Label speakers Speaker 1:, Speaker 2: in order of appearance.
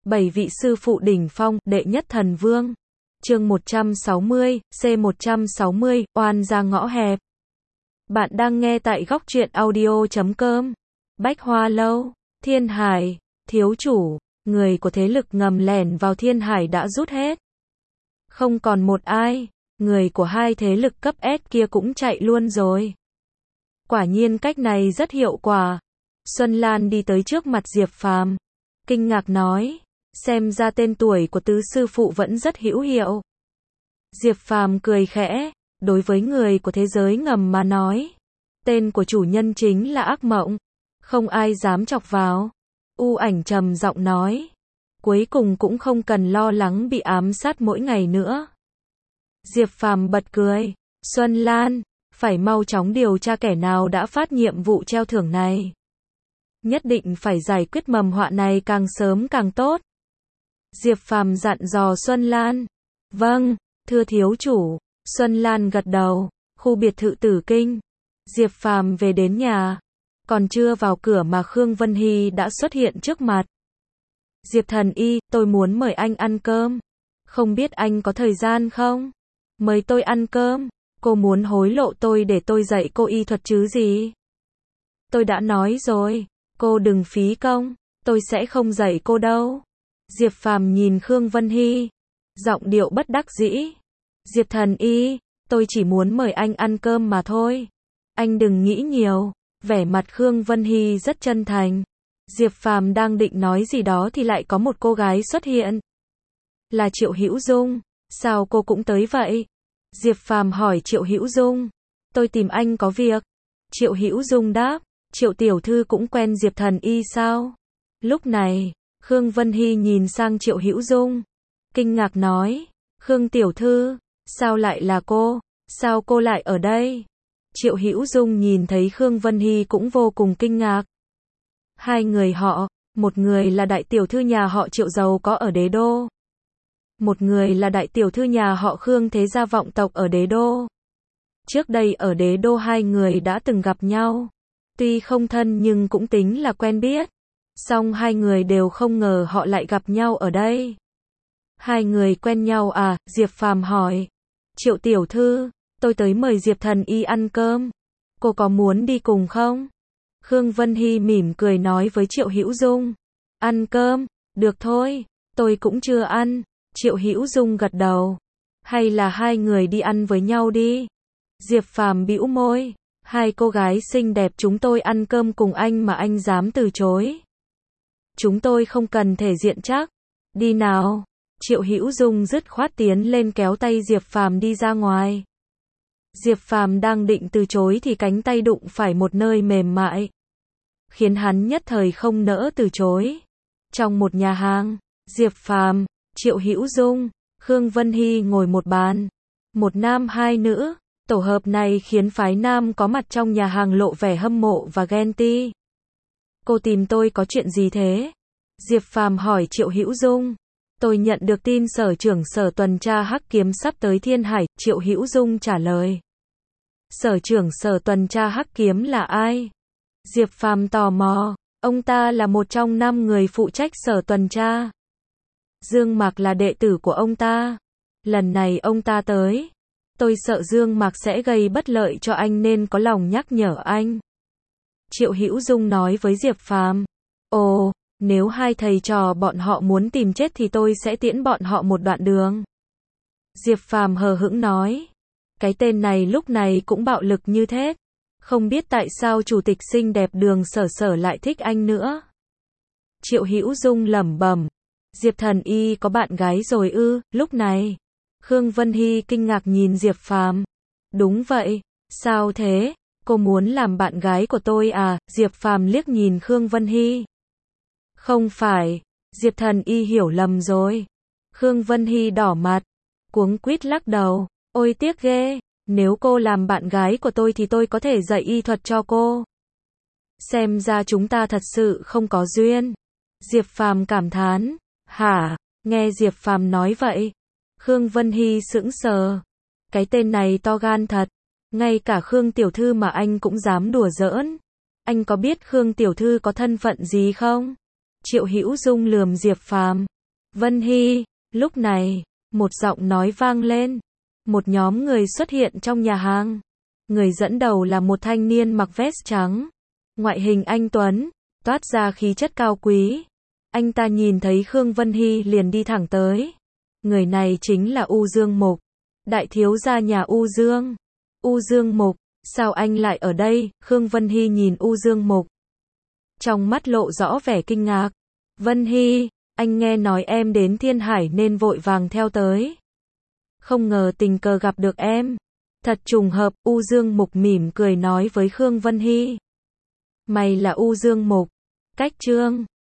Speaker 1: 7 vị sư phụ đỉnh phong, đệ nhất thần vương. Chương 160, C160, oan ra ngõ hẹp. Bạn đang nghe tại góc truyện audio.com. Bách Hoa Lâu, Thiên Hải, thiếu chủ, người của thế lực ngầm lẻn vào Thiên Hải đã rút hết. Không còn một ai, người của hai thế lực cấp S kia cũng chạy luôn rồi. Quả nhiên cách này rất hiệu quả. Xuân Lan đi tới trước mặt Diệp Phàm, kinh ngạc nói, xem ra tên tuổi của tứ sư phụ vẫn rất hữu hiệu. Diệp Phàm cười khẽ, đối với người của thế giới ngầm mà nói, tên của chủ nhân chính là ác mộng, không ai dám chọc vào. U Ảnh trầm giọng nói, cuối cùng cũng không cần lo lắng bị ám sát mỗi ngày nữa. Diệp Phàm bật cười, Xuân Lan, phải mau chóng điều tra kẻ nào đã phát nhiệm vụ treo thưởng này. Nhất định phải giải quyết mầm họa này càng sớm càng tốt. Diệp Phàm dặn dò Xuân Lan. Vâng, thưa thiếu chủ. Xuân Lan gật đầu. Khu biệt thự Tử Kinh. Diệp Phàm về đến nhà. Còn chưa vào cửa mà Khương Vân Hy đã xuất hiện trước mặt. Diệp thần y, tôi muốn mời anh ăn cơm. Không biết anh có thời gian không? Mời tôi ăn cơm. Cô muốn hối lộ tôi để tôi dạy cô y thuật chứ gì? Tôi đã nói rồi, cô đừng phí công, tôi sẽ không dạy cô đâu. Diệp Phàm nhìn Khương Vân Hy, giọng điệu bất đắc dĩ. Diệp thần y, tôi chỉ muốn mời anh ăn cơm mà thôi. Anh đừng nghĩ nhiều. Vẻ mặt Khương Vân Hy rất chân thành. Diệp Phàm đang định nói gì đó thì lại có một cô gái xuất hiện. Là Triệu Hữu Dung. Sao cô cũng tới vậy? Diệp Phàm hỏi Triệu Hữu Dung. Tôi tìm anh có việc. Triệu Hữu Dung đáp. Triệu tiểu thư cũng quen Diệp thần y sao? Lúc này, Khương Vân Hy nhìn sang Triệu Hữu Dung, kinh ngạc nói, Khương tiểu thư, sao lại là cô? Sao cô lại ở đây? Triệu Hữu Dung nhìn thấy Khương Vân Hy cũng vô cùng kinh ngạc. Hai người họ, một người là đại tiểu thư nhà họ Triệu giàu có ở Đế Đô. Một người là đại tiểu thư nhà họ Khương thế gia vọng tộc ở Đế Đô. Trước đây ở Đế Đô hai người đã từng gặp nhau. Tuy không thân nhưng cũng tính là quen biết. Song hai người đều không ngờ họ lại gặp nhau ở đây. Hai người quen nhau à? Diệp Phàm hỏi. Triệu tiểu thư, tôi tới mời Diệp thần y ăn cơm. Cô có muốn đi cùng không? Khương Vân Hy mỉm cười nói với Triệu Hữu Dung. Ăn cơm, được thôi, tôi cũng chưa ăn. Triệu Hữu Dung gật đầu. Hay là hai người đi ăn với nhau đi. Diệp Phàm bĩu môi. Hai cô gái xinh đẹp chúng tôi ăn cơm cùng anh mà anh dám từ chối. Chúng tôi không cần thể diện chắc. Đi nào. Triệu Hữu Dung dứt khoát tiến lên kéo tay Diệp Phàm đi ra ngoài. Diệp Phàm đang định từ chối thì cánh tay đụng phải một nơi mềm mại, khiến hắn nhất thời không nỡ từ chối. Trong một nhà hàng, Diệp Phàm, Triệu Hữu Dung, Khương Vân Hy ngồi một bàn. Một nam hai nữ. Tổ hợp này khiến phái nam có mặt trong nhà hàng lộ vẻ hâm mộ và ghen tị. Cô tìm tôi có chuyện gì thế? Diệp Phàm hỏi Triệu Hữu Dung. Tôi nhận được tin sở trưởng sở tuần tra Hắc Kiếm sắp tới Thiên Hải. Triệu Hữu Dung trả lời. Sở trưởng sở tuần tra Hắc Kiếm là ai? Diệp Phàm tò mò. Ông ta là một trong 5 người phụ trách sở tuần tra. Dương Mạc là đệ tử của ông ta. Lần này ông ta tới. Tôi sợ Dương Mạc sẽ gây bất lợi cho anh nên có lòng nhắc nhở anh. Triệu Hữu Dung nói với Diệp Phàm. Ồ, nếu hai thầy trò bọn họ muốn tìm chết thì tôi sẽ tiễn bọn họ một đoạn đường. Diệp Phàm hờ hững nói. Cái tên này lúc này cũng bạo lực như thế. Không biết tại sao chủ tịch xinh đẹp Đường Sở Sở lại thích anh nữa. Triệu Hữu Dung lẩm bẩm. Diệp thần y có bạn gái rồi ư? Lúc này, Khương Vân Hy kinh ngạc nhìn Diệp Phàm. Đúng vậy, sao thế? Cô muốn làm bạn gái của tôi à? Diệp Phàm liếc nhìn Khương Vân Hy. Không phải, Diệp thần y hiểu lầm rồi. Khương Vân Hy đỏ mặt, cuống quýt lắc đầu. Ôi tiếc ghê, nếu cô làm bạn gái của tôi thì tôi có thể dạy y thuật cho cô. Xem ra chúng ta thật sự không có duyên. Diệp Phàm cảm thán. Hả? Nghe Diệp Phàm nói vậy, Khương Vân Hy sững sờ. Cái tên này to gan thật. Ngay cả Khương tiểu thư mà anh cũng dám đùa giỡn. Anh có biết Khương tiểu thư có thân phận gì không? Triệu Hữu Dung lườm Diệp Phàm. Vân Hy, lúc này, một giọng nói vang lên. Một nhóm người xuất hiện trong nhà hàng. Người dẫn đầu là một thanh niên mặc vest trắng. Ngoại hình anh tuấn, toát ra khí chất cao quý. Anh ta nhìn thấy Khương Vân Hy liền đi thẳng tới. Người này chính là U Dương Mục, đại thiếu gia nhà U Dương. U Dương Mục, sao anh lại ở đây? Khương Vân Hy nhìn U Dương Mục, trong mắt lộ rõ vẻ kinh ngạc. Vân Hy, anh nghe nói em đến Thiên Hải nên vội vàng theo tới. Không ngờ tình cờ gặp được em. Thật trùng hợp, U Dương Mục mỉm cười nói với Khương Vân Hy. Mày là U Dương Mục. Cách Trương.